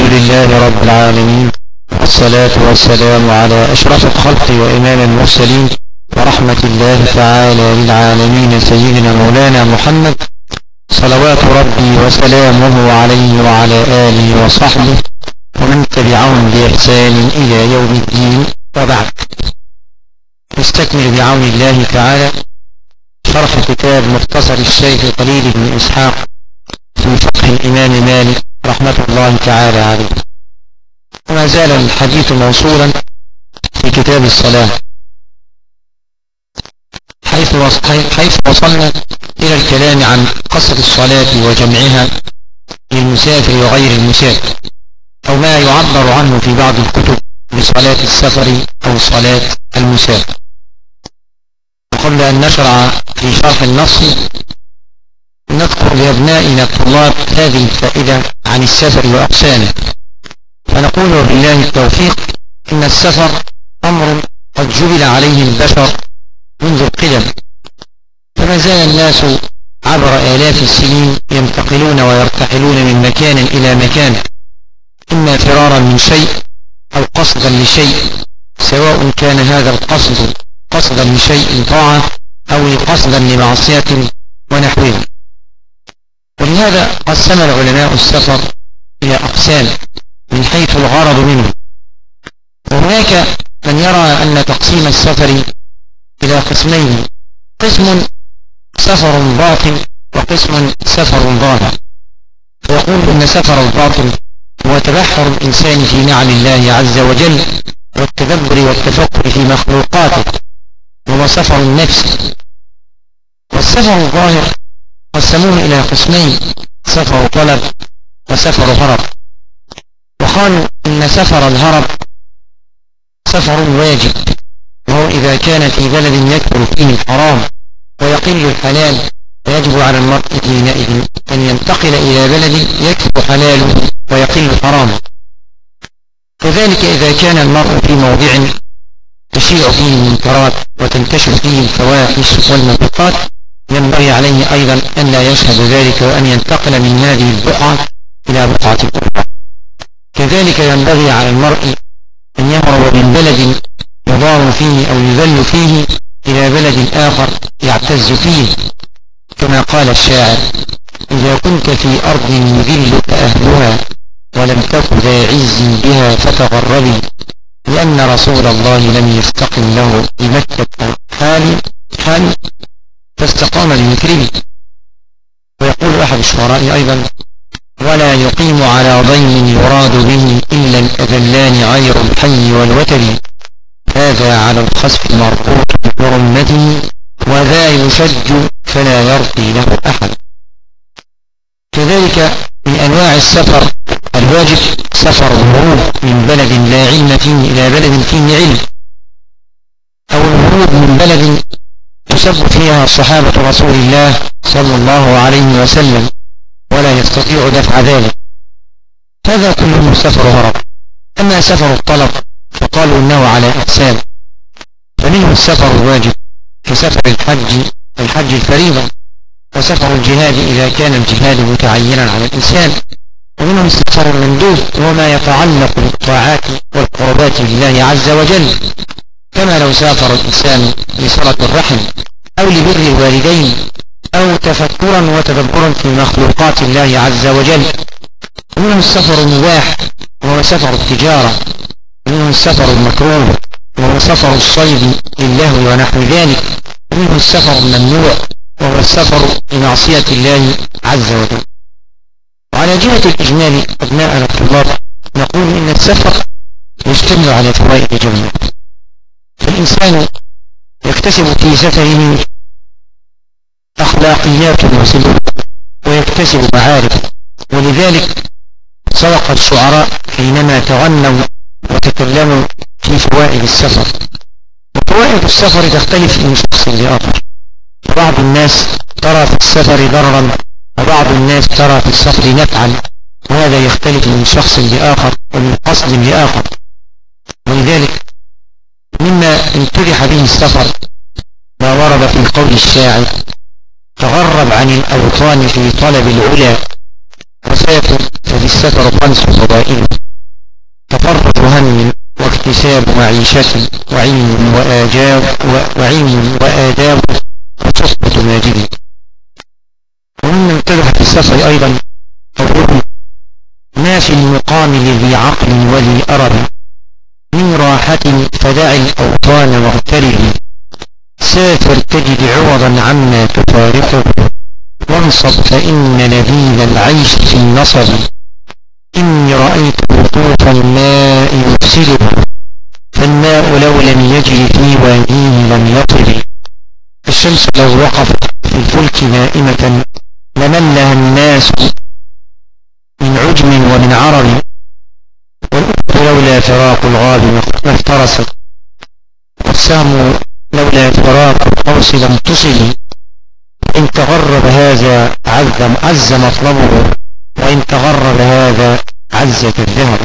لله رب العالمين، والصلاة والسلام على أشرف الخلق وإمام المرسلين ورحمة الله تعالى للعالمين سيدنا مولانا محمد صلوات ربي وسلامه عليه وعلى آله وصحبه ومن تبعهم بإحسان إلى يوم الدين. وبعد، نستكمل بعون الله تعالى شرح كتاب مختصر الشيخ خليل بن إسحاق في فقه الإمام مالك رحمة الله تعالى عليه، وما زال الحديث موصولا في كتاب الصلاة حيث وصلنا إلى الكلام عن قصر الصلاة وجمعها للمسافر وغير المسافر، أو ما يعبر عنه في بعض الكتب بصلاة السفر أو صلاة المسافر. وقبل أن نشرع في شرح النص نذكر لأبنائنا الطلاب هذه الفائدة عن السفر وأقسامه، فنقول بالله التوفيق إن السفر أمر قد جبل عليه البشر منذ القدم، فما زال الناس عبر آلاف السنين ينتقلون ويرتحلون من مكان إلى مكان، إما فرارا من شيء أو قصدا لشيء، سواء كان هذا القصد قصدا لشيء طاعة أو قصدا لمعصية ونحوه. ولهذا قسم العلماء السفر إلى أقسام من حيث الغرض منه، وهناك من يرى أن تقسيم السفر إلى قسمين: قسم سفر باطن وقسم سفر ظاهر، فيقول إن سفر الباطن هو تبحر الإنسان في نعم الله عز وجل والتدبر والتفكر في مخلوقاته، وهو سفر النفس. والسفر الظاهر قسموه إلى قسمين: سفر طلب وسفر هرب، وقالوا إن سفر الهرب سفر واجب، وهو إذا كان في بلد يكثر فيه الحرام ويقل الحلال، فيجب على المرء حينئذ أن ينتقل إلى بلد يكثر حلاله ويقل حرامه. كذلك إذا كان المرء في موضع تشيع فيه المنكرات وتنتشر فيه الفواحش والموبقات، ينبغي عليه أيضا أن لا يشهد ذلك وأن ينتقل من هذه البقعة إلى بقعة أخرى. كذلك ينبغي على المرء أن يهرب من بلد يضار فيه أو يذل فيه إلى بلد آخر يعتز فيه، كما قال الشاعر: إذا كنت في أرض يذلك أهلها ولم تك ذا عز بها فتغربي، لأن رسول الله لم يستقم له بمكة حال فاستقام لمكرمه. ويقول أحد الشعراء أيضا: ولا يقيم على ضيم يراد به إلا الأذلان غير الحي والوتر، هذا على الخسف مربوط برمته وذا يشج فلا يرقي له أحد. كذلك من أنواع السفر الواجب سفر الهروب من بلد لا علم فيه إلى بلد فيه علم، أو الهروب من بلد يسب فيها صحابة رسول الله صلى الله عليه وسلم ولا يستطيع دفع ذلك، هذا كله سفر هرب. أما سفر الطلب فقالوا إنه على أقسام، فمنه السفر الواجب كسفر الحج الفريضة، وسفر الجهاد إذا كان الجهاد متعينا على الإنسان، ومنه السفر المندوب وما يتعلق بالطاعات والقربات لله عز وجل، كما لو سافر الإنسان لصلة الرحم أو لبر الوالدين أو تفكرا وتدبرا في مخلوقات الله عز وجل. ومنه السفر المباح وهو سفر التجارة، ومنه السفر المكروه وهو سفر الصيد للهو ونحو ذلك، ومنه السفر الممنوع وهو السفر لمعصية الله عز وجل. وعلى جهة الإجمال أبناءنا الطلاب نقول إن السفر يشتمل على فوائد جميلة، فالإنسان يكتسب في سفره أخلاقيات وسلوك ويكتسب معارف، ولذلك صدق الشعراء حينما تغنوا وتكلموا في فوائد السفر. وفوائد السفر تختلف من شخص لآخر، بعض الناس ترى في السفر ضررا وبعض الناس ترى في السفر نفعا، وهذا يختلف من شخص لآخر ومن قصد لآخر. ولذلك مما امتدح به السفر ما ورد في قول الشاعر: تغرب عن الأوطان في طلب العلا، وسافر ففي السفر خمس فضائل. فرط هم واكتساب معيشة وعلم وآداب وصحبة ماجد. ومن اتجه في السفر أيضا قوله ما في المقام لذي عقل وذي أرب من راحة فدع الأوطان واغترب سافر تجد عوضا عما تفارقه وانصب فإن لذيذ العيش في النصب إني رأيت وقوف الماء يفسده فالماء لو لم يجري في واديه لم يطل الشمس لو وقفت في الفلك نائمة لملها الناس من عجم ومن عرب والأرض لولا فراق الغاب ما افترست والسهم لولا فراق القوس لم تصل إن تغرب هذا عز مطلبه وإن تغرب هذا عز كالذهب.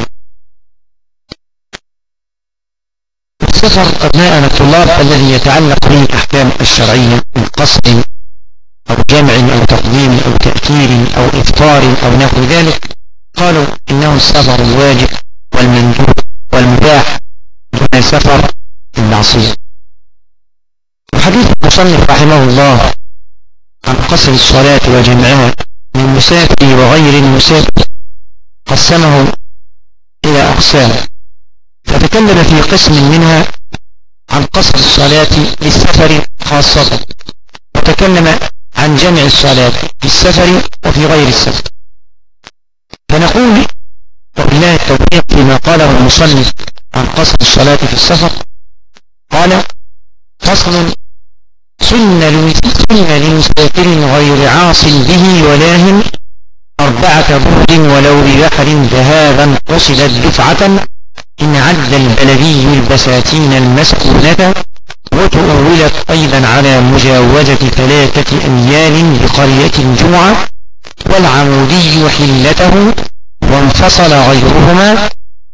السفر أبناءنا الطلاب الذي يتعلق به الأحكام الشرعية من قصد أو جمع أو تقديم أو تأخير أو إفطار أو نحو ذلك قالوا إنه السفر الواجب والمندوب والمباح دون سفر المعصية. وحديث المصنف رحمه الله عن قصر الصلاة وجمعها من مسافر وغير المسافر قسمه إلى أقسام فتكلم في قسم منها عن قصر الصلاة للسفر خاصة وتكلم عن جمع الصلاة في السفر وفي غير السفر. فنقول وبالله التوفيق فيما قاله المصنف عن قصر الصلاة في السفر قال فصل سن لمسافر غير عاص به ولاه 4 برد ولو ببحر ذهابا قصدت دفعة إن عد البلدي البساتين المسكونة وتؤولت أيضا على مجاوزة 3 أميال بقرية جمعة والعمودي حلته وانفصل غيرهما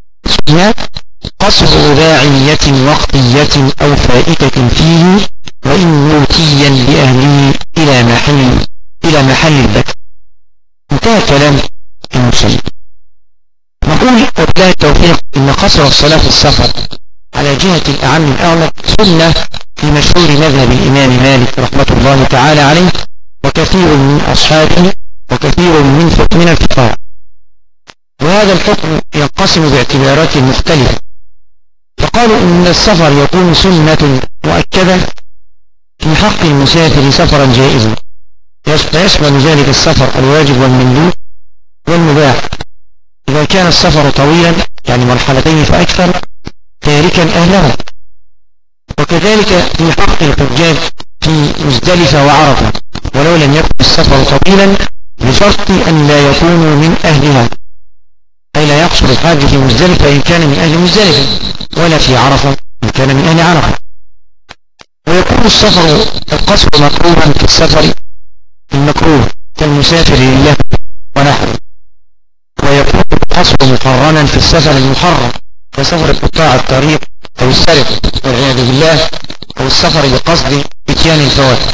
قصر رباعية وقتية أو فائتة فيه وإن موتيا لأهله إلى محل البت. انتهى كلام المسلم. نقول وبالله التوفيق إن قصر الصلاة في السفر على جهة الأعم الأغلب سنة في مشهور مذهب الإمام مالك رحمة الله تعالى عليه وكثير من أصحابه وكثير من الفقهاء. وهذا الحكم ينقسم باعتبارات مختلفة فقالوا إن السفر يكون سنة مؤكدة في حق المسافر سفرا جائزا يشمل ذلك السفر الواجب والمندوب والمباح إذا كان السفر طويلا يعني مرحلتين فأكثر تاركا أهله وكذلك في حق الحجاج في مزدلفة وعرفة ولو لم يكن السفر طويلا بشرط أن لا يكونوا من أهلها أي لا يقصر الحاج في مزدلفة إن كان من أهل مزدلفة ولا في عرفة إن كان من أهل عرفة. ويكون القصر مكروها في السفر المكروه كالمسافر لله ونحوه ويكون القصر مقرنا في السفر المحرم كسفر قطاع الطريق أو السرقة والعياذ بالله أو السفر بقصد إتيان الفواتح.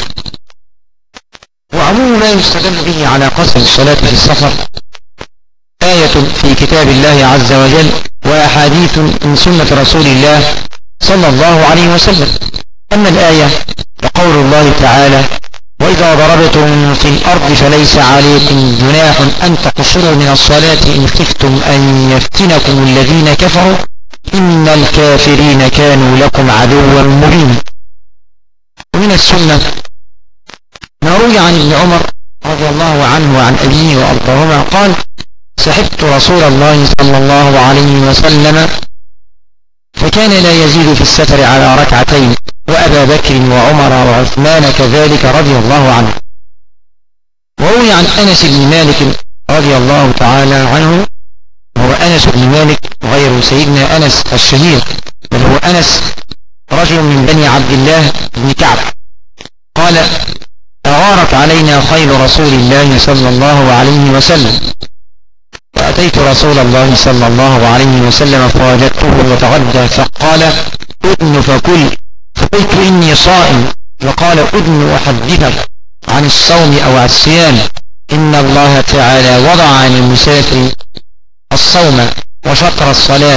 وعموم ما يستدل به على قصر الصلاة في السفر آية في كتاب الله عز وجل وأحاديث من سنة رسول الله صلى الله عليه وسلم. أما الآية فقول الله تعالى وإذا ضربتم في الأرض فليس عليكم جناح أن تقصروا من الصلاة إن خفتم أن يفتنكم الذين كفروا إن الكافرين كانوا لكم عدوا مبينا. ومن السنة ما روي عن ابن عمر رضي الله عنه وعن أبيه وأرضاهما قال سحبت رسول الله صلى الله عليه وسلم فكان لا يزيد في السفر على 2 وأبا بكر وعمر وعثمان كذلك رضي الله عنه. وروي عن أنس بن مالك رضي الله تعالى عنه وهو أنس بن مالك غير سيدنا أنس الشهير بل هو أنس رجل من بني عبد الله بن كعب قال أغارت علينا خيل رسول الله صلى الله عليه وسلم فأتيت رسول الله صلى الله عليه وسلم فوجدته يتغدى فقال أدن فكل فقلت إني صائم فقال أدن أحدثك عن الصوم أو الصيام إن الله تعالى وضع عن المسافر الصوم وشطر الصلاة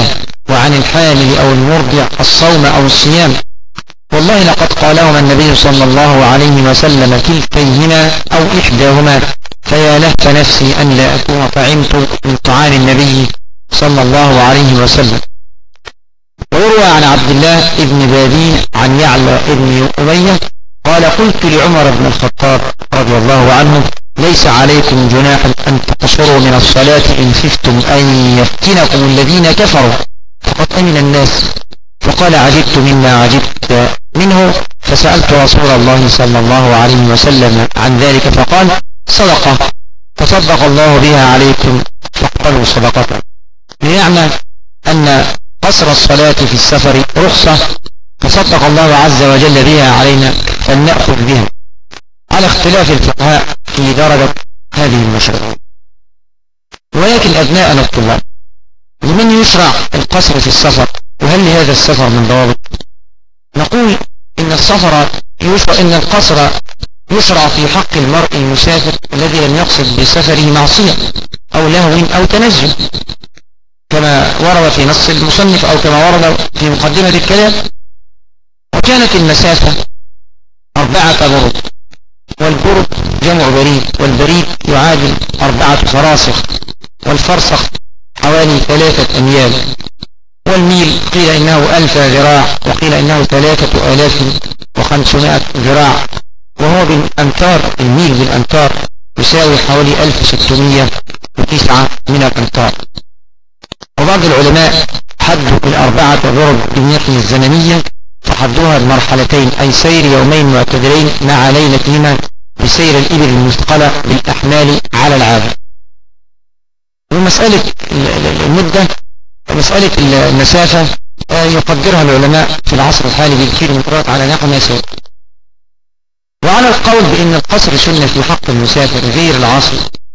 وعن الحامل أو المرضع الصوم أو الصيام. والله لقد قالهما النبي صلى الله عليه وسلم كلتيهما أو إحداهما، فيا لهف نفسي أن لا أكون طعمت من طعام النبي صلى الله عليه وسلم. ويروى عن عبد الله بن بابين عن يعلى بن أمية قال قلت لعمر بن الخطاب رضي الله عنه ليس عليكم جناح أن تقصروا من الصلاة إن خفتم أن يفتنكم الذين كفروا فقد أمن الناس. فقال عجبت مما عجبت منه، فسألت رسول الله صلى الله عليه وسلم عن ذلك فقال صدقة تصدق الله بها عليكم فاقبلوا صدقته. بمعنى أن قصر الصلاة في السفر رخصة فصدق الله عز وجل بها علينا فلنأخذ بها، على اختلاف الفقهاء في درجة هذه المشروع. ولكن أبناءنا الطلاب، لمن يشرع القصر في السفر؟ وهل لهذا السفر من ضوابط؟ نقول إن القصر يشرع في حق المرء المسافر الذي لم يقصد بسفره معصية أو لهو أو تنزه، كما ورد في نص المصنف أو كما ورد في مقدمة الكلام. وكانت المسافة 4 برد، والبرد جمع بريد، والبريد يعادل 4 فراسخ، والفرسخ حوالي 3 أميال، والميل قيل إنه 1000 ذراع وقيل إنه 3500 ذراع، وهو بالأمتار، الميل بالأمتار يساوي حوالي 1609 من الأمتار. وبعض العلماء حدوا ال4 برد بالنقل الزمنية، فحدوها المرحلتين، أي سير يومين معتدلين مع ليلتهما بسير الإبل المثقلة بالأحمال على العادة. ومسألة المدة، مسألة المسافة يقدرها العلماء في العصر الحالي بالكيلومترات على نحو ما سيأتي. وعلى القول بأن القصر سنة في حق المسافر غير العاصي،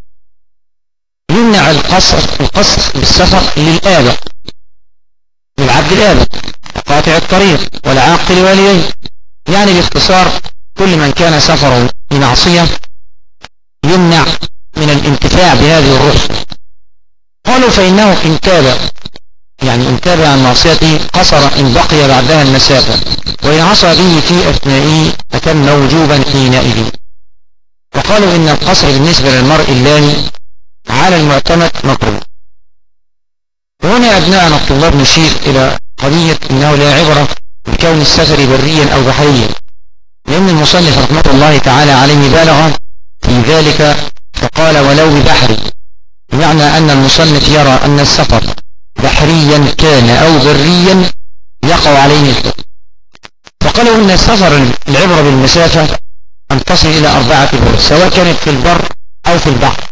يمنع القصر بالسفر للآبق، للعبد الآبق قاطع الطريق والعاقل والديه، يعني باختصار كل من كان سفره بمعصية يمنع من الانتفاع بهذه الرخصة. قالوا فإنه إن تاب، يعني إن تاب عن معصيته قصر إن بقي بعدها المسافة، وإن عصى به في أثنائه أتم وجوبا حينئذ. وقالوا إن القصر بالنسبة للمرء اللاهي على المعتمد مكروه. وهنا أبناءنا الطلاب نشير إلى قضية إنه لا عبرة بكون السفر بريا أو بحريا، لأن المصنف رحمة الله تعالى عليه بالغ في ذلك فقال ولو ببحر، بمعنى أن المصنف يرى أن السفر بحريا كان أو بريا يقع عليه الحكم. فقالوا إن السفر العبرة بالمسافة أن تصل إلى 4 برد سواء كانت في البر أو في البحر.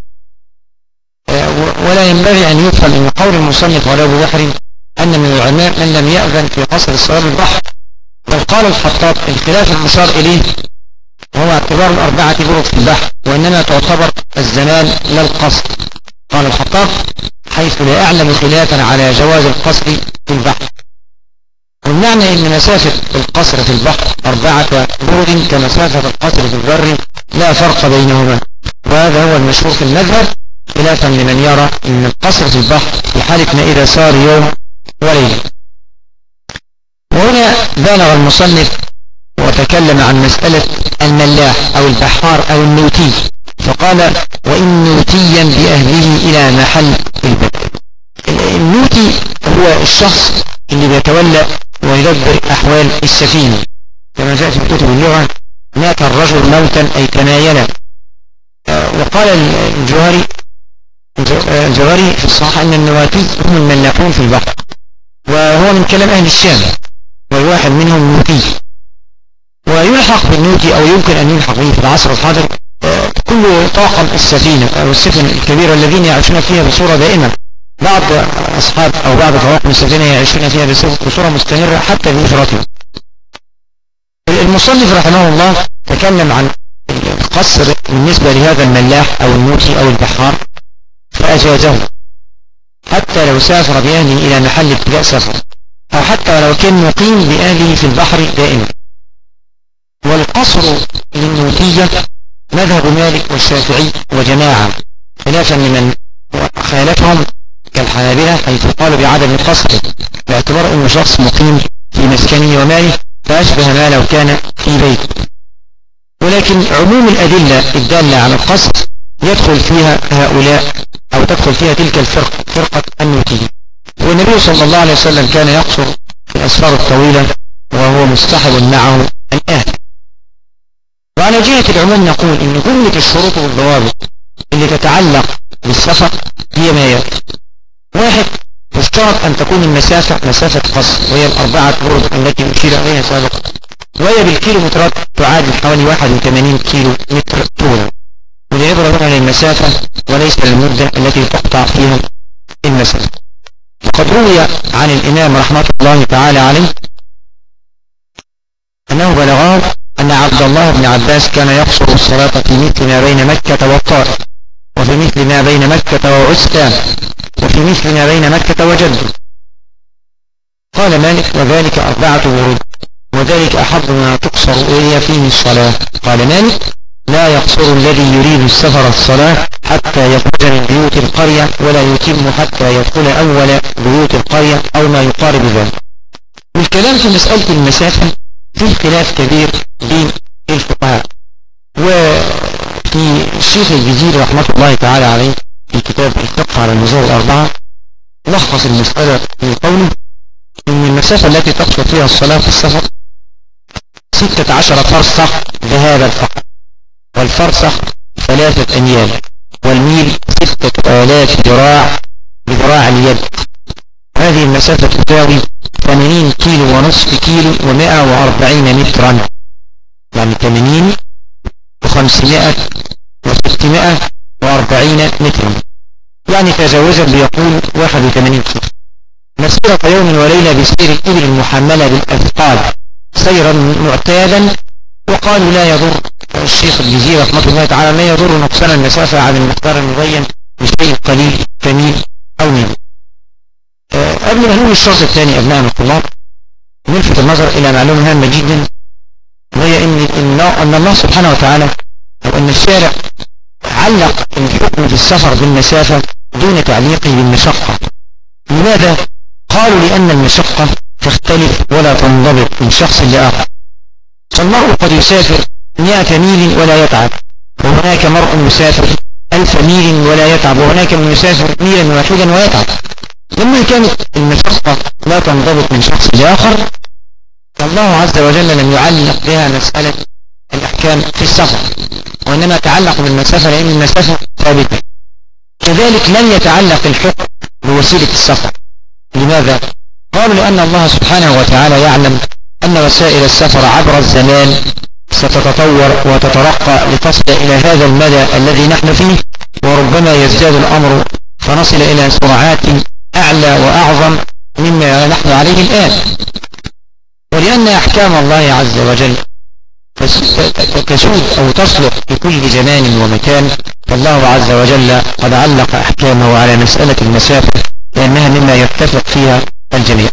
ولا ينبغي أن يفهم إن قول المصنف ولو ببحر أن من العلماء من لم يأذن في قصر الصلاة بالبحر، بل قال الخطاب الخلاف المشار إليه وهو اعتبار 4 برد في البحر، وإنما تعتبر الزمان لا القصر. قال الخطاب حيث لا أعلم خلافا على جواز القصر في البحر. والمعنى إن مسافة القصر في البحر 4 برد كمسافة القصر في البر لا فرق بينهما، وهذا هو المشهور في المذهب، خلافا لمن يرى أن القصر في البحر في حالة ما إذا صار يوم وليلة. وهنا بالغ المصنف وتكلم عن مسألة الملاح أو البحار أو النوتي، فقال وإن نوتيا بأهله إلى محل البدء. النوتي هو الشخص اللي بيتولى ويدبر أحوال السفينة، كما جاء في كتب اللغة مات الرجل موتا أي تمايلا. وقال الجوهري في الصحاح أن النواتي هم الملاحون في البحر، وهو من كلام أهل الشام، والواحد منهم نوتي. ويلحق بالنوتي أو يمكن أن يلحق به في العصر الحاضر كل طاقم السفينة أو السفن الكبيرة الذين يعيشون فيها بصورة دائمة. بعض أصحاب أو بعض طواقم السفينة يعيشون فيها بصورة مستمرة حتى بأسرتهم. المصنف رحمه الله تكلم عن القصر بالنسبة لهذا الملاح أو النوتي أو البحار فأجازه حتى لو سافر بأهله إلى محل ابتداء سفر، أو حتى لو كان مقيم بأهله في البحر دائما. والقصر للنوتية مذهب مالك والشافعي وجماعة، خلافا لمن خالفهم كالحنابلة حيث قالوا بعدم القصر، باعتبار أنه شخص مقيم في مسكنه وماله، فأشبه ما لو كان في بيت. ولكن عموم الأدلة الدالة على القصر يدخل فيها هؤلاء أو تدخل فيها تلك فرقة النوتية. والنبي صلى الله عليه وسلم كان يقصر في الأسفار الطويلة وهو مصطحب معه الآن. وعلى جهة العموم نقول إن جملة الشروط والضوابط اللي تتعلق بالسفر هي ما يأتي. واحد، يشترط أن تكون المسافة مسافة قصر، وهي ال4 برد التي أشير إليها سابقا، وهي بالكيلومترات تعادل حوالي 81 كيلو متر طولا، والعبرة هنا للمسافة وليس للمدة التي تقطع فيها المسافة. وقد روي عن الإمام رحمة الله تعالى عليه أنه بلغه أن عبد الله بن عباس كان يقصر الصلاة في مثل ما بين مكة والطائف، وفي مثل ما بين مكة وعسكان، وفي مثل ما بين مكة وجدة. قال مالك: وذلك 4 ورود، وذلك أحب ما تقصر إلي فيه الصلاة. قال مالك: لا يقصر الذي يريد السفر الصلاة حتى يخرج من بيوت القرية، ولا يتم حتى يدخل أول بيوت القرية أو ما يقارب ذلك. والكلام في مسألة المسافة فيه خلاف كبير بين الفقهاء. وفي الشيخ الجزيري رحمة الله تعالى عليه في كتاب الفقه على النزول ال4 لخص المسألة في قوله إن المسافة التي تقصر فيها الصلاة في السفر 16 فرسخ ذهابا فقط، والفرسخ 3 أميال، والميل 6000 ذراع بذراع اليد. هذه المسافة تساوي 80 كيلو ونصف كيلو و140 مترا، يعني 80 و500 و640 مترا، يعني تجاوزا بيقول 81 كيلو. مسيرة يوم وليلة بسير الإبل المحملة بالأثقال سيرا معتادا. وقالوا لا يضر الشيخ الجزيري رحمة الله تعالى لا يضر نقصان المسافة عن المقدار المبين بشيء قليل كميل أو ميل. قبل ما نقول الشرط الثاني أبناء الطلاب نلفت النظر إلى معلومة هامة جدا، وهي أن الله سبحانه وتعالى أو أن الشارع علق الحكم في السفر بالمسافة دون تعليقه بالمشقة. لماذا؟ قالوا لأن المشقة تختلف ولا تنضبط من شخص لآخر. فالمرء قد يسافر 100 ميل ولا يتعب، وهناك مرء يسافر 1000 ميل ولا يتعب، وهناك من يسافر ميلا واحدا ويتعب. لما كانت المشقة لا تنضبط من شخص لآخر فالله عز وجل لم يعلق بها مسألة الأحكام في السفر، وإنما تعلق بالمسافة لأن المسافة ثابتة. كذلك لم يتعلق الحكم بوسيلة السفر. لماذا؟ قالوا لأن الله سبحانه وتعالى يعلم أن وسائل السفر عبر الزمان ستتطور وتترقى لتصل إلى هذا المدى الذي نحن فيه، وربما يزداد الأمر فنصل إلى سرعات أعلى وأعظم مما نحن عليه الآن. ولأن أحكام الله عز وجل تسود أو تصلح في كل زمان ومكان، فالله عز وجل قد علق أحكامه على مسألة المسافة لأنها مما يتفق فيها الجميع.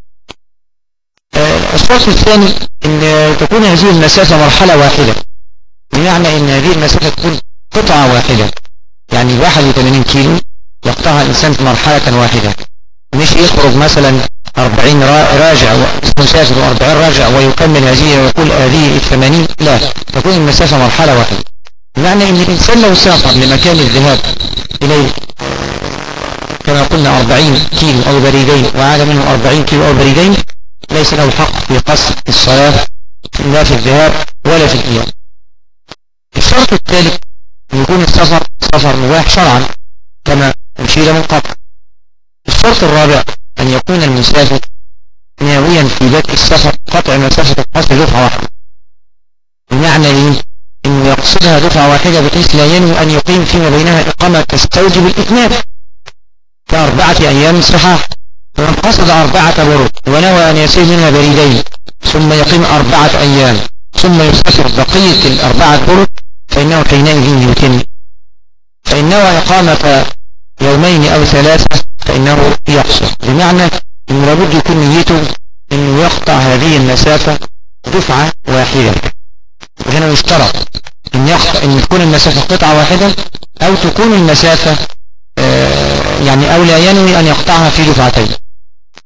الشرط الثاني أن تكون هذه المسافة مرحلة واحدة، بمعنى أن هذه المسافة تكون قطعة واحدة، يعني 81 كيلو يقطعها الإنسان في مرحلة واحدة، مش يخرج مثلا 40 راجع مسافر و40 راجع ويكمل هذه ويقول هذه 80. لا، تكون المسافة مرحلة واحدة. بمعنى أن الإنسان لو سافر لمكان الذهاب إليه كما قلنا 40 كيلو أو بريدين وعاد منه 40 كيلو أو بريدين ليس له حق في قصر الصلاة لا في الذهاب ولا في الإياب. الشرط الثالث أن يكون السفر سفر مباح شرعا كما أشير من قبل. الشرط الرابع أن يكون المسافر ناويا في بدء السفر قطع مسافة القصر دفعة واحدة. بمعنى أن يقصدها دفعة واحدة بحيث لا ينوي أن يقيم فيما بينها إقامة تستوجب الإتمام ك4 أيام صحاح. فمن قصد 4 برد ونوى أن يسير منها بريدين ثم يقيم 4 أيام ثم يسافر بقية ال4 برد فإنه حينئذ يتم. فإن نوى إقامة يومين أو 3 فإنه يقصر، بمعنى أنه لابد يكون نيته أنه يقطع هذه المسافة دفعة واحدة. وهنا يشترط أن تكون المسافة قطعة واحدة أو تكون المسافة يعني أو لا ينوي أن يقطعها في دفعتين.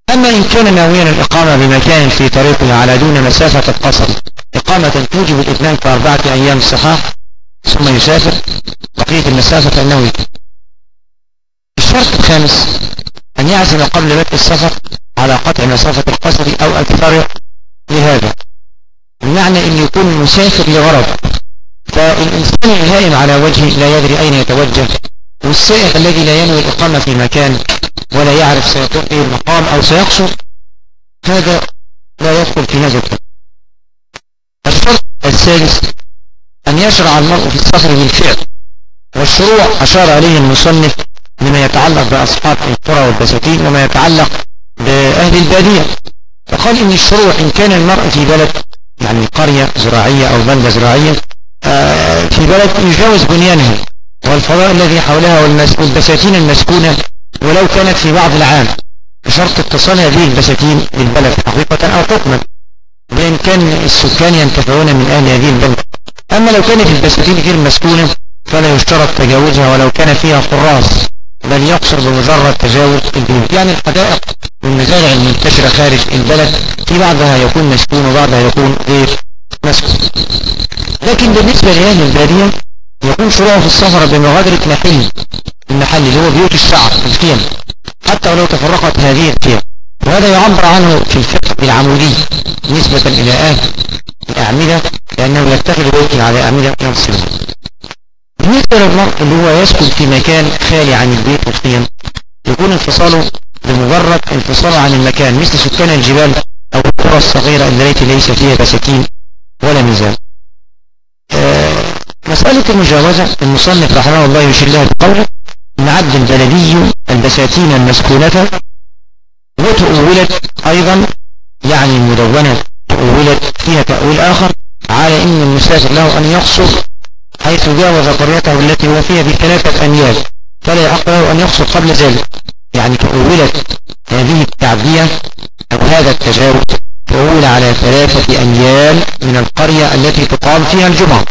أما إن كان ناويا الإقامة بمكان في طريقه على دون مسافة القصر إقامة توجب الإتمام في 4 أيام صحاح ثم يسافر بقية المسافة فإنه يتم. الشرط الخامس أن يعزم قبل بدء السفر على قطع مسافة القصر أو أكثر لهذا، بمعنى أن يكون المسافر لغرض، فالإنسان الهائم على وجهه لا يدري أين يتوجه، والسائح الذي لا ينوي الإقامة في مكان ولا يعرف سيكون إيه المقام أو سيقصر، هذا لا يدخل في هذا الكلام. الشرط الثالث أن يشرع المرء في السفر بالفعل، والشروع أشار عليه المصنف لما يتعلق بأصحاب القرى والبساتين وما يتعلق بأهل البادية، فقال إن الشروع إن كان المرء في بلد يعني قرية زراعية أو بلدة زراعية في بلد يجاوز بنيانها والفضاء الذي حولها والبساتين المسكونة ولو كانت في بعض العام، بشرط اتصال هذه البساتين بالبلد حقيقة أو حكما، بأن كان السكان ينتفعون من أهل هذه البلد. أما لو كانت البساتين غير مسكونة فلا يشترط تجاوزها ولو كان فيها حراس، بل يقصر بمجرد تجاوز البيوت. يعني الحدائق والمزارع المنتشرة خارج البلد في بعضها يكون مسكون وبعضها يكون غير مسكون. لكن بالنسبة لأهل البادية يكون شروعه في السفر بمغادرة المحل اللي هو بيوت الشعب الخيم، حتى ولو تفرقت هذه الخيم، وهذا يعبر عنه في الفقه بالعمودي نسبة إلى أهل الأعمدة، لأنه يتخذ بيته على أعمدة ينصبه. بالنسبة للمرء اللي هو يسكن في مكان خالي عن البيت والخيم يكون انفصاله بمجرد انفصاله عن المكان، مثل سكان الجبال أو القرى الصغيرة التي ليس فيها بساتين ولا ميزان. مسألة المجاوزة المصنف رحمه الله يشير لها بقوله إن عد البلدي البساتين المسكونة وتؤولت أيضا، يعني المدونة تؤولت فيها تأويل آخر على إن المسافر له أن يقصر حيث جاوز قريته التي هو فيها ب3 أميال، فلا يحق له أن يقصر قبل ذلك. يعني تؤولت هذه التعدية أو هذا التجاوز تؤول على 3 أميال من القرية التي تقام فيها الجمعة.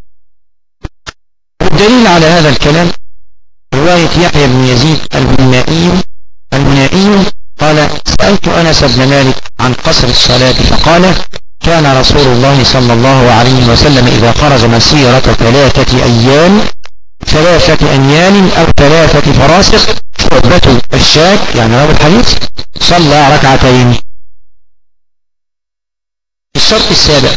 والدليل على هذا الكلام رواية يحيى بن يزيد المنائي قال سألت أنس بن مالك عن قصر الصلاة فقال كان رسول الله صلى الله عليه وسلم إذا خرج مسيرة 3 أيام 3 أميال أو 3 فراسخ شعبة الشاك يعني راوي الحديث صلى 2 ركعتين. الشرط السابع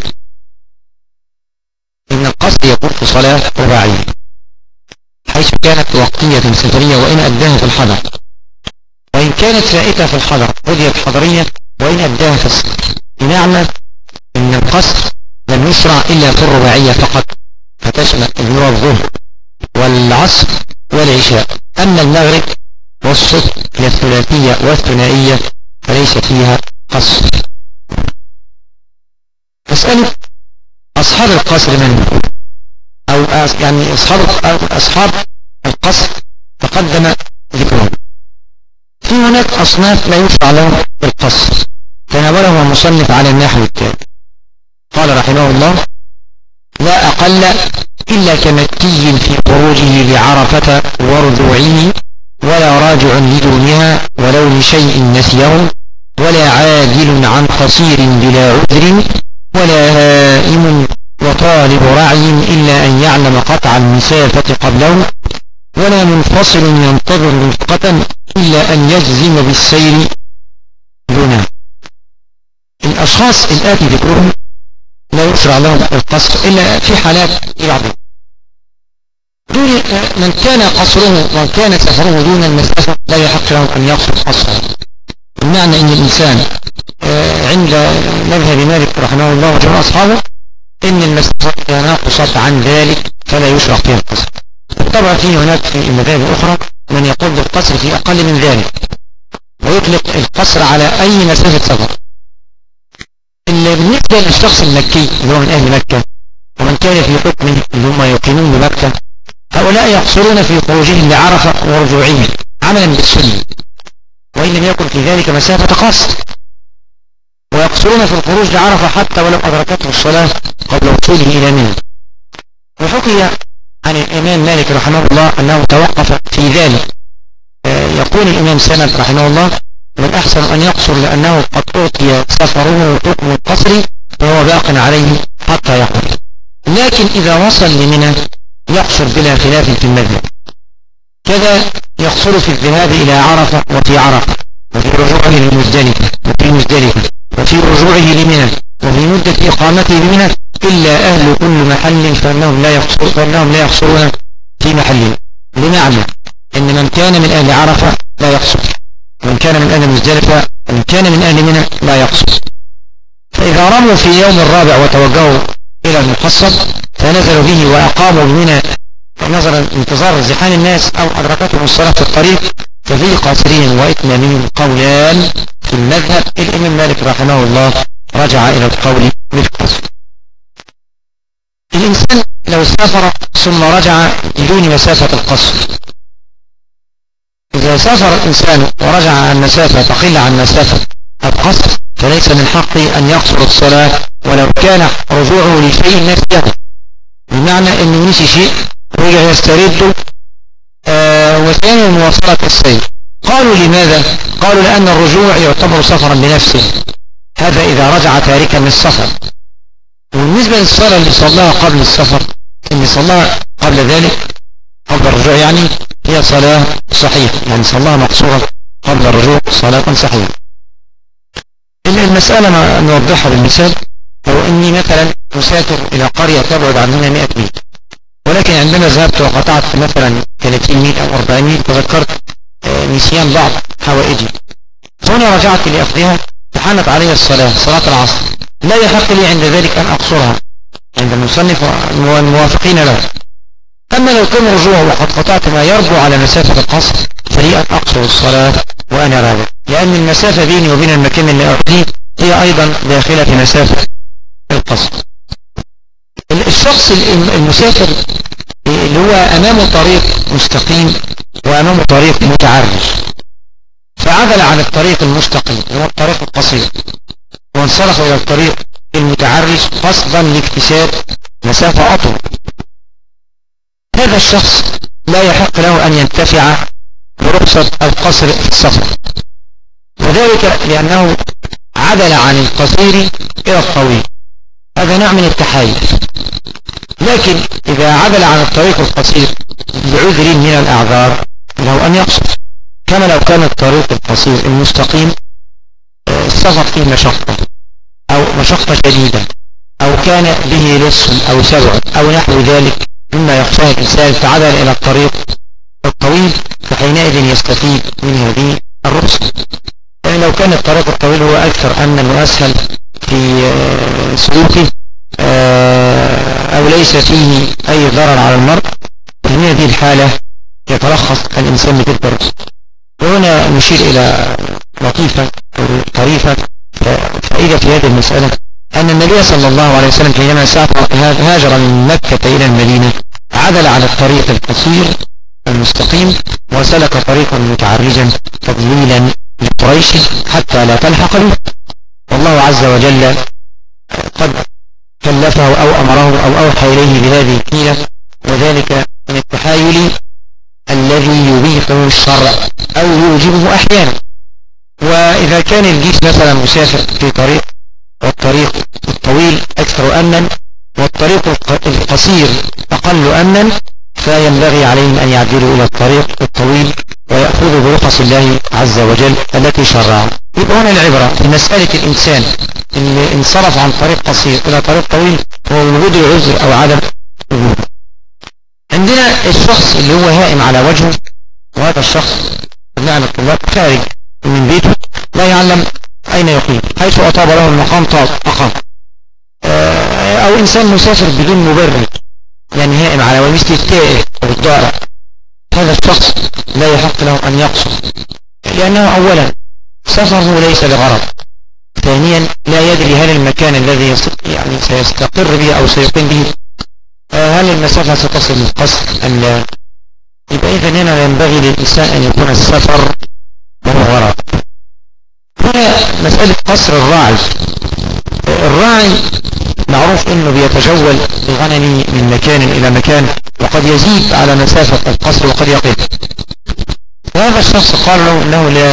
إن القصر يكون في صلاة رباعية حيث كانت وقتية سفرية وإن أداها في الحضر، وإن كانت فائتة في الحضر قضيت حضرية وإن أداها في السفر، بمعنى إن القصر لم يشرع إلا في الرباعية فقط، فتشمل اللي هو الظهر والعصر والعشاء. أما المغرب والصبح هي الثلاثية والثنائية فليس فيها قصر. مسألة أصحاب القصر من أو يعني أصحاب القصر تقدم ذكرهم. في هناك أصناف لا يشرع لهم القصر تناولهم المصنف على النحو التالي. قال رحمه الله لا أقل إلا كمكي في خروجه لعرفة ورجوعه ولا راجع لدونها ولو لشيء نسيه ولا عادل عن قصير بلا عذر ولا هائم وطالب رعي إلا أن يعلم قطع المسافة قبله ولا منفصل ينتظر رفقة إلا أن يجزم بالسير دونه. الأشخاص الآتي ذكرهم لا يشرع لهم القصر إلا في حالات بعضهم. دون من كان قصره ومن كان سفره دون المسافة لا يحق له أن يقصر قصره، بمعنى أن الإنسان عند مذهب مالك رحمه الله وجميع أصحابه إن المسافة ناقصت عن ذلك فلا يشرع فيها القصر. طبعا في هناك في المذاهب الأخرى من يقول بالقصر في أقل من ذلك ويطلق القصر على أي مسافة سفر. اللي بالنسبة للشخص المكي اللي هو من أهل مكة ومن كان في حكمه اللي هم يقيمون بمكة، هؤلاء يقصرون في خروجهم لعرفة ورجوعهم عملا بالسنة وإن لم يكن في ذلك مسافة قصر، ويقصرون في الخروج لعرفة حتى ولو أدركته الصلاة قبل وصوله إلى منى. وحكي عن الإمام مالك رحمه الله أنه توقف في ذلك. يقول الإمام سند رحمه الله من الأحسن أن يقصر لأنه قد أعطي سفره حكم القصر وهو باق عليه حتى يقصر. لكن إذا وصل لمنى يقصر بلا خلاف في المذهب. كذا يقصر في الذهاب إلى عرفة وفي عرفة، وفي رجوعه لمزدلفة وفي مزدلفة، وفي رجوعه لمنى، وفي مدة إقامته بمنى، إلا أهل كل محل فإنهم لا يقصرون في محله. بمعنى أن من كان من أهل عرفة لا يقصر، ومن كان من أهل مزدلفة، ومن كان من أهل منى لا يقصر. فإذا رموا في يوم الرابع وتوجهوا إلى المحصب فنزلوا به وأقاموا بمنى نظرا انتظار زحام الناس أو أدركتهم الصلاة في الطريق، ففي قاصرين وإتمامهم قولان في المذهب. الإمام مالك رحمه الله رجع إلى القول بالقصر. الإنسان لو سافر ثم رجع بدون مسافة القصر، إذا سافر الإنسان ورجع عن مسافة تقل عن مسافة القصر فليس من حقه أن يقصر الصلاة ولو كان رجوعه لشيء نسيه، بمعنى أنه نسي شيء رجع يسترد وثاني مواصلة السير. قالوا لماذا؟ قالوا لأن الرجوع يعتبر سفرا بنفسه، هذا إذا رجع تاركا للسفر. وبالنسبة للصلاة اللي صلاها قبل السفر، اللي صلاها قبل ذلك قبل الرجوع يعني هي صلاة صحيحة، يعني صلاها مقصورة قبل الرجوع صلاة صحيحة. المسألة نوضحها بالمثال. لو أني مثلا مسافر إلى قرية تبعد عننا 100 ميل، ولكن عندما ذهبت وقطعت مثلا 30 ميل أو 40 ميل تذكرت نسيان بعض حوائجي، هنا رجعت لأخذها فحانت علي الصلاة، صلاة العصر، لا يحق لي عند ذلك أن أقصرها عند المصنف والموافقين له. أما لو كان رجوع وقد قطعت ما يربو على مسافة القصر فلي أن أقصر الصلاة وأنا راجع، لأن المسافة بيني وبين المكان اللي أرضيه هي أيضا داخلة في مسافة القصر. الشخص المسافر اللي هو أمامه طريق مستقيم وأمامه طريق متعرج، فعدل عن الطريق المستقيم هو الطريق القصير وانصرف إلى الطريق المتعرج قصدا لاكتساب مسافة أطول، هذا الشخص لا يحق له أن ينتفع برخصة القصر في السفر، وذلك لأنه عدل عن القصير إلى الطويل، هذا نوع من التحايل. لكن إذا عدل عن الطريق القصير بعذر من الأعذار له أن يقصر، كما لو كان الطريق القصير المستقيم السفر فيه مشقة أو مشقة شديدة أو كان به لص أو سبع أو نحو ذلك مما يخشاه الإنسان فعدل إلى الطريق الطويل، فحينئذ يستفيد من هذه الرخصة. يعني لو كان الطريق الطويل هو أكثر أمنا وأسهل في سلوكه أو ليس فيه أي ضرر على المرء، في هذه الحالة يتلخص الإنسان بتلك الرخصة. وهنا نشير إلى لطيفة أو طريفة فائدة في هذه المسألة، أن النبي صلى الله عليه وسلم حينما سافر هاجر من مكة إلى المدينة عدل على الطريق القصير المستقيم وسلك طريقا متعرجا تضليلا لقريش حتى لا تلحق به، والله عز وجل قد كلفه أو أمره أو أوحى إليه بهذه الحيلة، وذلك من التحايل الذي يبيحه الشرع أو يوجبه أحيانا. وإذا كان الجيش مثلا مسافر في طريق والطريق الطويل أكثر أمنا والطريق القصير أقل أمنا، فينبغي عليهم أن يعدلوا إلى الطريق الطويل ويأخذوا برخص الله عز وجل التي شرعها. يبقى هنا العبرة في مسألة الإنسان اللي انصرف عن طريق قصير إلى طريق طويل هو وجود العذر أو عدم وجوده. عندنا الشخص اللي هو هائم على وجهه، وهذا الشخص بمعنى الطلاب خارج من بيته لا يعلم أين يقيم، حيث أطاب له المقام أقام، أو إنسان مسافر بدون مبرر يعني هائم على وجهه مثل التائه أو الضائع، هذا الشخص لا يحق له أن يقصر، لأنه أولا سفره ليس لغرض، ثانيا لا يدري هل المكان الذي يعني سيستقر به أو سيقيم به هل المسافة ستصل للقصر أم لا. يبقى إذن هنا ينبغي للإنسان أن يكون السفر وهو غرض. هنا مسألة قصر الراعي. الراعي معروف أنه بيتجول بغنم من مكان إلى مكان وقد يزيد على مسافة القصر وقد يقل، وهذا الشخص قال له أنه لا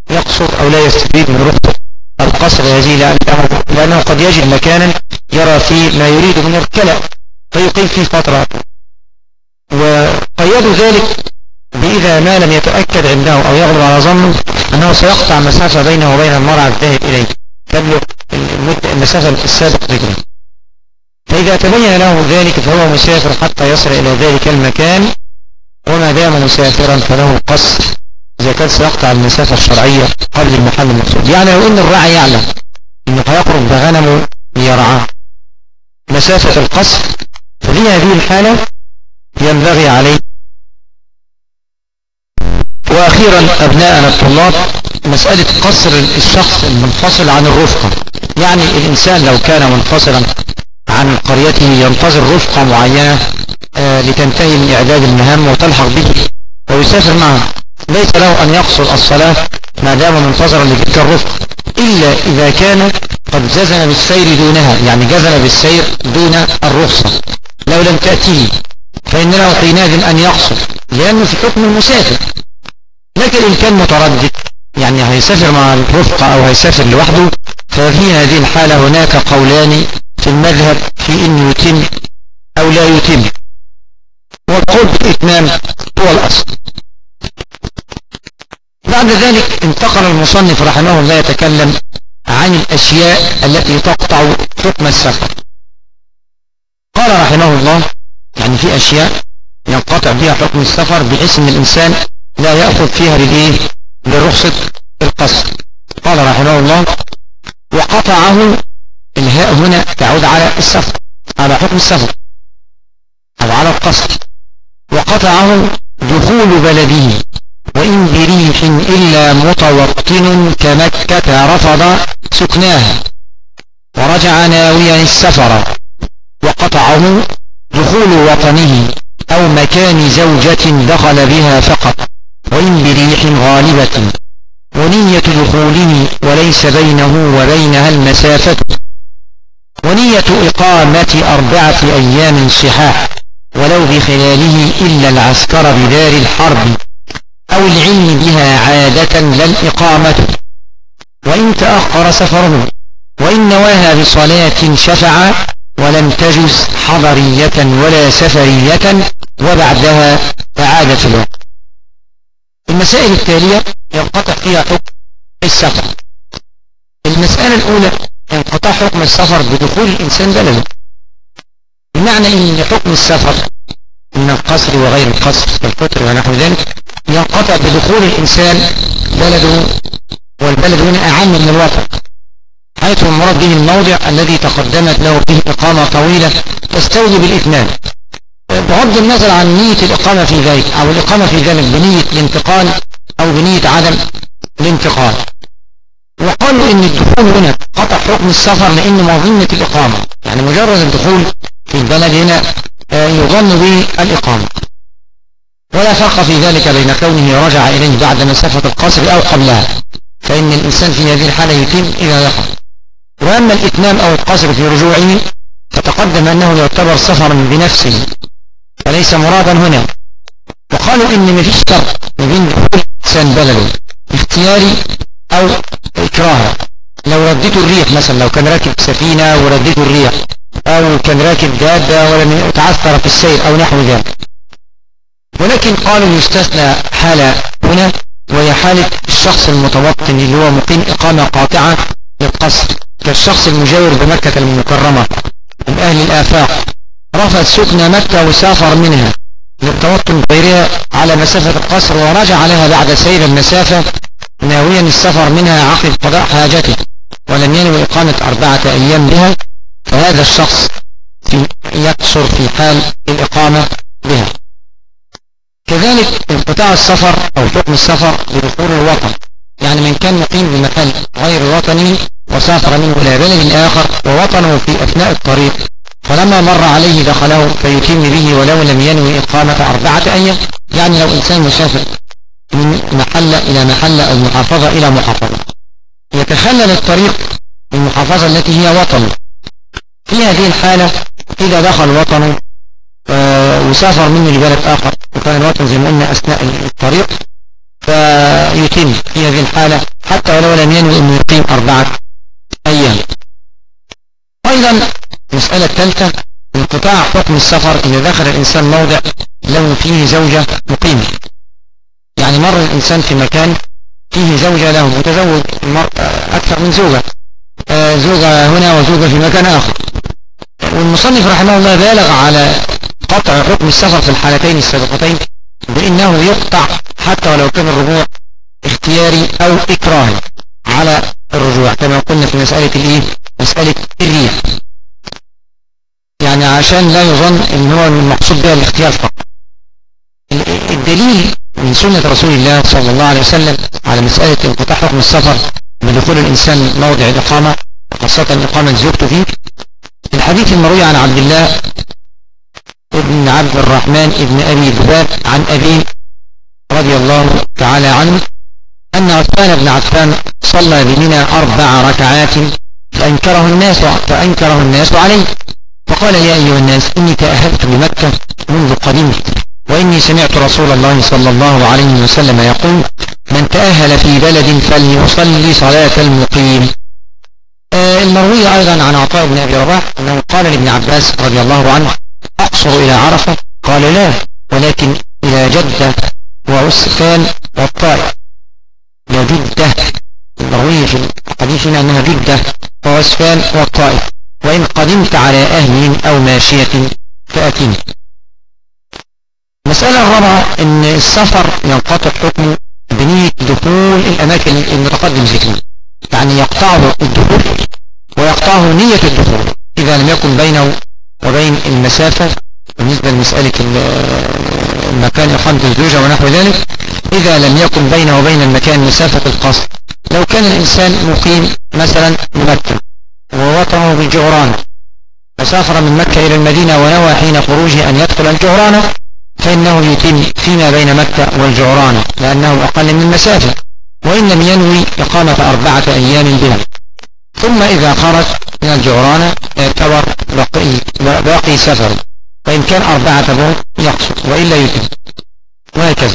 يقصر أو لا يستفيد من رخصة القصر هذه، لأنه قد يجد مكانا يرى فيه ما يريد من الكلى فيقيم فيه فترة. وقيدوا ذلك بإذا ما لم يتأكد عنده أو يغلب على ظنه أنه سيقطع مسافة بينه وبين المرعى الذاهب إليه تبلغ المسافة السابق ذكرها، فإذا تبين له ذلك فهو مسافر حتى يصل إلى ذلك المكان، وما دام مسافرا فله قصر إذا كان سيقطع المسافة الشرعية قبل المحل المقصود. يعني لو إن الراعي يعلم إنه هيخرج بغنمه ليرعاه مسافة القصر، ففي هذه الحالة ينبغي عليه. وأخيرا أبناءنا الطلاب، مسألة قصر الشخص المنفصل عن الرفقة. يعني الإنسان لو كان منفصلا عن قريته ينتظر رفقة معينة لتنتهي من إعداد المهام وتلحق به ويسافر معها، ليس له أن يقصر الصلاة ما دام منتظرا لتلك الرفقة، إلا إذا كان قد جزم بالسير دونها، يعني جزم بالسير دون الرخصة لو لم تأتيه، فإن له حينئذ أن يقصر لأنه في حكم المسافر. لكن إن كان متردد يعني هيسافر مع الرفقة أو هيسافر لوحده، ففي هذه الحالة هناك قولان في المذهب في إنه يتم أو لا يتم، والقول بالإتمام هو الأصل. بعد ذلك انتقل المصنف رحمه الله يتكلم عن الأشياء التي تقطع حكم السفر. قال رحمه الله يعني في أشياء ينقطع بها حكم السفر بحيث أن الإنسان لا يأخذ فيها بالرخصة القصر. قال رحمه الله: وقطعه، الهاء هنا تعود على السفر، على حكم السفر أو على القصر. وقطعه دخول بلده وإن بريح إلا متوطن كمكة رفض سكناها ورجع ناويا السفر. وقطعه دخول وطنه أو مكان زوجة دخل بها فقط وإن بريح غالبة ونية دخوله وليس بينه وبينها المسافة، ونية إقامة 4 أيام صحاح ولو بخلاله إلا العسكر بدار الحرب أو العلم بها عادة لا الإقامة. وإن تأخر سفره وإن نواها بصلاة شفع ولم تجز حضرية ولا سفرية وبعدها أعادت الوقت. المسائل التالية ينقطع فيها حكم السفر. المسألة الأولى ينقطع حكم السفر بدخول الإنسان بلده، بمعنى أن حكم السفر من القصر وغير القصر والفطر ونحو ذلك ينقطع بدخول الإنسان بلده، والبلد هنا أعم من الوطن، حيث المراد به الموضع الذي تقدمت له فيه إقامة طويلة تستوجب الإتمام، بغض النظر عن نية الإقامة في ذلك أو الإقامة في ذلك بنية الانتقال أو بنية عدم الانتقال. وقالوا إن الدخول هنا قطع حكم السفر لأن مظنة الإقامة، يعني مجرد الدخول في البلد هنا يظن به الإقامة، ولا فرق في ذلك بين كونه رجع إليه بعد مسافة القصر أو قبلها، فإن الإنسان في هذه الحالة يتم إذا دخل. وأما الإتمام أو القصر في رجوعه فتقدم أنه يعتبر سفرا بنفسه فليس مرادا هنا. وقالوا إن مفيش فرق ما بين دخول الإنسان بلده اختياري أو إكراها. لو رديته الريح مثلا، لو كان راكب سفينة ورديته الريح، أو كان راكب دابة ولم يتعثر في السير أو نحو ذلك. ولكن قالوا يستثنى حالة هنا، وهي حالة الشخص المتوطن اللي هو مقيم إقامة قاطعة للقصر، كالشخص المجاور بمكة المكرمة من أهل الآفاق رفض سكن مكة وسافر منها للتوطن غيرها على مسافة القصر ورجع لها بعد سير المسافة ناويا السفر منها عقب قضاء حاجته ولم ينوي إقامة 4 أيام بها، فهذا الشخص يقصر في حال الإقامة بها. كذلك انقطاع السفر أو حكم السفر بدخول الوطن، يعني من كان مقيم بمكان غير وطني وسافر منه إلى بلد آخر ووطنه في أثناء الطريق فلما مر عليه دخله فيتم به ولو لم ينوي إقامة 4 أيام. يعني لو إنسان مسافر من محلة إلى محلة أو محافظة إلى محافظة يتخلل الطريق المحافظة التي هي وطنه، في هذه الحالة إذا دخل وطنه وسافر منه لبلد آخر وكان الوطن زي ما قلنا أثناء الطريق فيتم في هذه الحالة قال ولم ينوي أن يقيم 4 أيام. أيضا المسألة الثالثة انقطاع حكم السفر إذا دخل الإنسان موضع له فيه زوجة مقيمة. يعني مر الإنسان في مكان فيه زوجة له متزوج أكثر من زوجة، زوجة هنا وزوجة في مكان آخر، والمصنف رحمه الله بالغ على قطع حكم السفر في الحالتين السابقتين بأنه يقطع حتى ولو كان الرجوع اختياري أو إكراهي على الرجوع، كما قلنا في مسألة مسألة الريح، يعني عشان لا يظن ان هو المقصود بها الاختيار فقط. الدليل من سنة رسول الله صلى الله عليه وسلم على مسألة انقطاع حكم السفر بدخول الإنسان موضع الإقامة، خاصة إقامة زوجته فيه، الحديث المروي عن عبد الله ابن عبد الرحمن ابن أبي ذباب عن أبي رضي الله تعالى عنه أن عثمان بن عفان صلى بمنى 4 ركعات فأنكره الناس عليه، فقال يا أيها الناس إني تأهلت بمكة منذ قدمت، وإني سمعت رسول الله صلى الله عليه وسلم يقول من تأهل في بلد فليصلي صلاة المقيم. المروي أيضا عن عطاء بن أبي رباح أنه قال لابن عباس رضي الله عنه أقصر إلى عرفة؟ قال لا، ولكن إلى جدة وعسفان والطائف. إلى جدة، المروي في الحديث هنا أنها جدة وعسفان والطائف، وإن قدمت على أهل أو ماشية فأتني. المسألة الرابعة أن السفر ينقطع حكمه بنية دخول الأماكن المتقدم ذكرها، يعني يقطعه الدخول ويقطعه نية الدخول إذا لم يكن بينه وبين المسافة بالنسبة لمسألة المكان إقامة الزوجة ونحو ذلك، إذا لم يكن بينه وبين المكان مسافة القصد. لو كان الإنسان مقيم مثلا بمكة ووطنه بالجعرانة، فسافر من مكة إلى المدينة ونوى حين خروجه أن يدخل الجعرانة، فإنه يتم فيما بين مكة والجعرانة لأنه أقل من المسافة، وإن لم ينوي إقامة 4 أيام بها. ثم إذا خرج من الجعرانة يعتبر باقي سفر، فإن كان 4 برد يقصر وإلا يتم، وهكذا.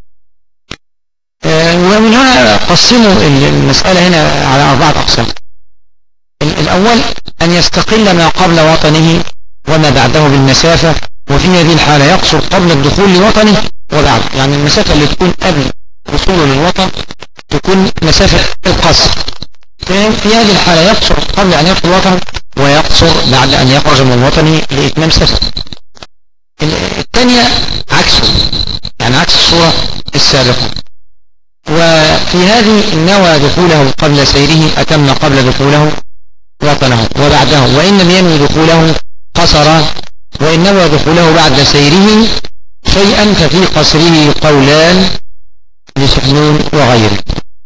ومن هنا قسموا المسألة هنا على 4 أقسام. الأول أن يستقل ما قبل وطنه وما بعده بالمسافة، وفي هذه الحالة يقصر قبل الدخول لوطنه وبعد، يعني المسافة اللي تكون قبل وصوله للوطن تكون مسافة القصر، في هذه الحالة يقصر قبل أن يدخل وطنه ويقصر بعد أن يخرج من وطنه لإتمام سفر. الثانية عكسه، يعني عكس الصورة السابقة، وفي هذه نوى دخوله قبل سيره أتم قبل دخوله وطنه وبعده، وإن لم ينوي دخوله قصر، وإن نوى دخوله بعد سيره شيئا ففي قصره قولان لسحنون وغيره.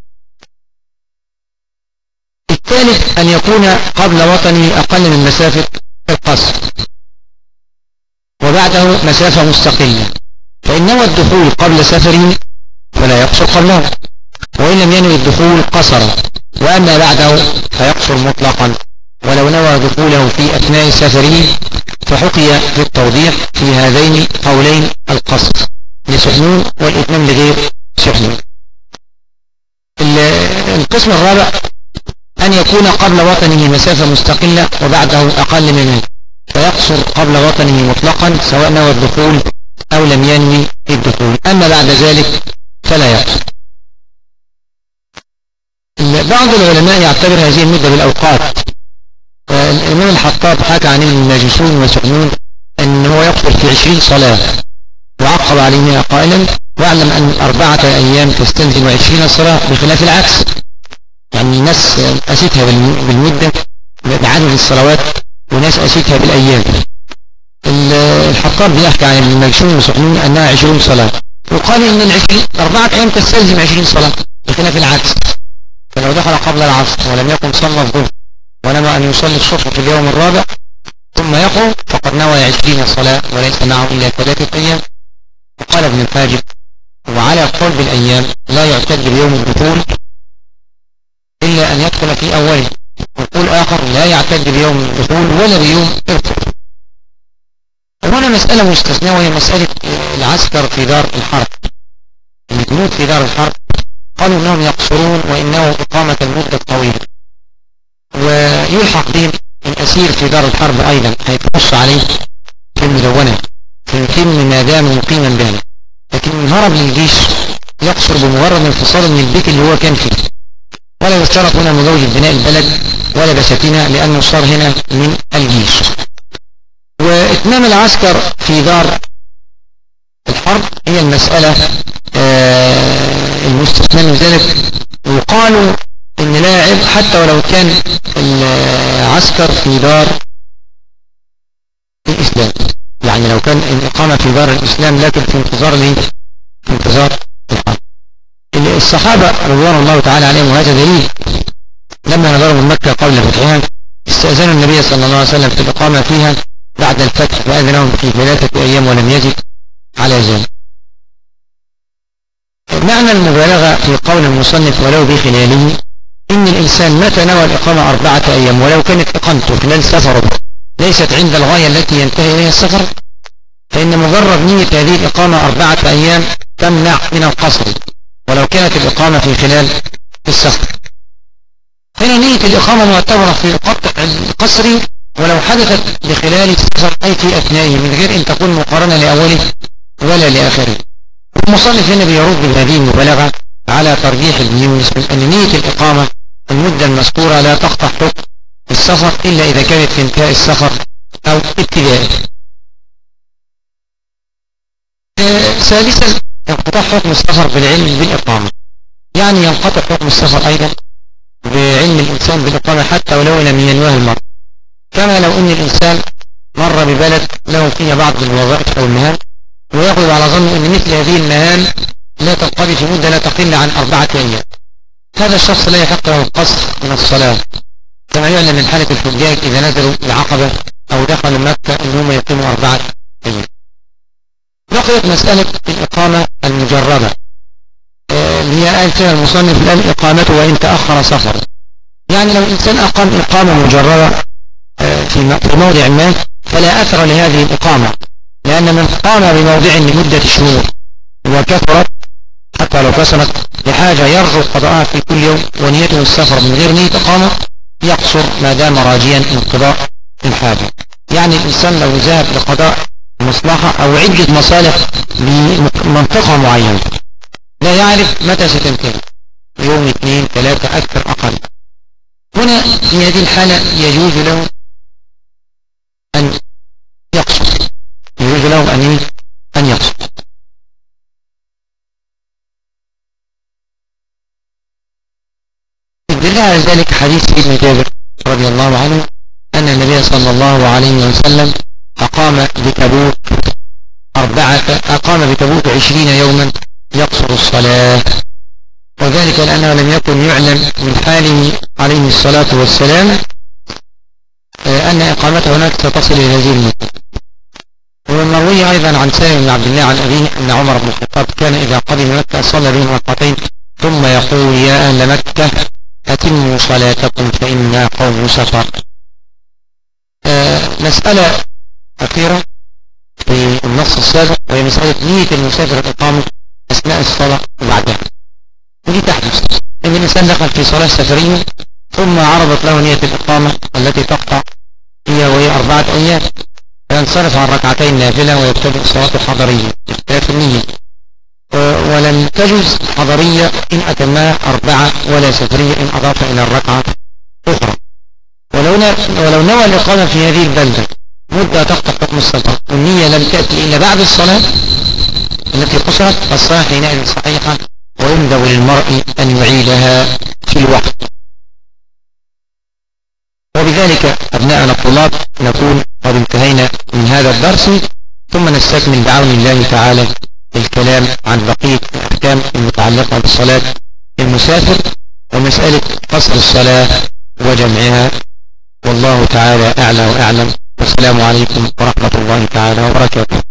الثالث أن يكون قبل وطنه أقل من مسافة القصر وبعده مسافة مستقلة، فإن نوى الدخول قبل سفره فلا يقصر قبله، وإن لم ينوي الدخول قصر، وأما بعده فيقصر مطلقا، ولو نوى دخوله في أثناء سفره فحكي في التوضيح في هذين قولين القصر لسحنون والإتمام لغير سحنون. القسم الرابع أن يكون قبل وطنه مسافة مستقلة وبعده أقل منه، فيقصر قبل وطنه مطلقا سواء نوى الدخول أو لم ينوي الدخول، أما بعد ذلك فلا يقصر. بعض العلماء يعتبر هذه المدة بالأوقات. الإمام الحطاب حكى عن الماجشون وسحنون أن هو يقصر في 20 صلاة، وعقب عليها قائلا واعلم أن 4 أيام تستلزم 20 صلاة بخلاف العكس، يعني ناس أسيتها بالمدة بعدد الصلوات وناس أسيتها بالأيام. الحطاب بيحكي عن الماجشون وسحنون أنها 20 صلاة، وقال إن 4 أيام تستلزم 20 صلاة بخلاف العكس، فلو دخل قبل العصر ولم يكن صلى الظهر ونوى أن يصلي الصبح في اليوم الرابع ثم يقوم فقد نوى 20 صلاة وليس معه إلا 3 أيام. وقال ابن الحاجب وعلى قول بالأيام لا يعتد بيوم الدخول إلا أن يدخل في أوله، وقول آخر لا يعتد بيوم الدخول ولا بيوم الخروج. وهنا مسألة مستثناء وهي مسألة العسكر في دار الحرب. الجنود في دار الحرب قالوا انهم يقصرون وانه اقامة يلحق به الأسير في دار الحرب أيضا هيتنص عليه في المدونة فيتم ما دام مقيما بها. لكن الهرب للجيش يقصر بمجرد انفصاله من البيت اللي هو كان فيه، ولا يشترط هنا مزوجة بناء البلد ولا بساتينها لأنه صار هنا من الجيش. وإتمام العسكر في دار الحرب هي المسألة المستثنى من ذلك. وقالوا إن لا عيب حتى ولو كان العسكر في دار الإسلام، يعني لو كان الإقامة في دار الإسلام لكن في انتظار في انتظار الحرب. الصحابة رضوان الله تعالى عليهم، وهذا دليل، لما نظروا من مكة قبل فتحها استأذنوا النبي صلى الله عليه وسلم في الإقامة فيها بعد الفتح، فأذنهم في 3 أيام ولم يزد على ذلك. معنى المبالغة في قول المصنف ولو بخلاله إن الإنسان متى نوى الإقامة 4 أيام ولو كانت إقامته خلال سفره ليست عند الغاية التي ينتهي إليها السفر، فإن مجرد نية هذه الإقامة 4 أيام تمنع من القصر ولو كانت الإقامة في خلال السفر. هنا نية الإقامة معتبرة في القصر ولو حدثت بخلال السفر أي في أثنائه من غير أن تكون مقارنة لأوله ولا لآخره. المصنف هنا بيرد بهذه المبالغة على ترجيح ابن يونس من أن نية الإقامة المدة المذكورة لا تقطع حكم السفر إلا إذا كانت في انتهاء السفر أو ابتدائه. ثالثا انقطاع حكم السفر بالعلم بالإقامة، يعني ينقطع حكم السفر أيضا بعلم الإنسان بالإقامة حتى ولو لم ينواه المرء، كما لو أن الإنسان مر ببلد له فيها بعض الوظائف أو المهام ويأخذ على ظنه أن مثل هذه المهام لا تنقضي في مدة لا تقل عن 4 أيام، هذا الشخص لا يحق له القصر من الصلاة، كما يعلم من حالة الحجاج إذا نزلوا العقبة أو دخلوا مكة أنهم يقيموا 4 أيام. بقيت مسألة الإقامة المجردة هي قال فيها المصنف الآن إقامته وإن تأخر سفره، يعني لو الإنسان أقام إقامة مجردة في موضع ما فلا أثر لهذه الإقامة، لأن من قام بموضع لمدة شهور وكثرت حتى لو كسرت لحاجة يرجو قضاءها في كل يوم ونيته السفر من غير نية إقامة يقصر ما دام راجيا انقضاء الحاجة. يعني الإنسان لو ذهب لقضاء مصلحة أو عدة مصالح بمنطقة معينة لا يعرف متى ستنتهي، يوم 2 3 أكثر أقل، هنا في هذه الحالة يجوز له أن يقصر، يجوز له أن يقصر. دل على ذلك حديث ابن جابر رضي الله عنه أن النبي صلى الله عليه وسلم أقام بتبوك 20 يوما يقصر الصلاة، وذلك لأنه لم يكن يعلم من حاله عليه الصلاة والسلام أن إقامته هناك ستصل إلى هذه المدة. والمروي أيضا عن سالم بن عبد الله عن أبيه أن عمر بن الخطاب كان إذا قدم مكة صلى بهم ركعتين ثم يقول يا أهل مكة أتموا صلاتكم فإنا قوم سفر. مسألة أخيرة في النص السابق وهي مسألة نية المسافر الإقامة أثناء الصلاة وبعدها، ودي تحدث إن الإنسان دخل في صلاة سفرية ثم عرضت له نية الإقامة التي تقطع هي وهي 4 أيام، فينصرف عن 2 نافلة ويبتدئ صلاة حضرية اختلاف النية، ولم تجوز حضرية إن أتمها 4 ولا سفرية إن أضاف إلى الركعة أخرى. ولو نوى الإقامة في هذه البلدة مدة تقطع حكم السفر والنية لم تأتي إلا بعد الصلاة التي قصرت فالصلاة حينئذ صحيحة ويندب للمرء أن يعيدها في الوقت. وبذلك أبناءنا الطلاب نكون قد انتهينا من هذا الدرس، ثم نستكمل بعون الله تعالى الكلام عن بقية الأحكام المتعلقة بالصلاة المسافر ومسألة قصر الصلاة وجمعها، والله تعالى أعلى وأعلم، والسلام عليكم ورحمة الله تعالى وبركاته.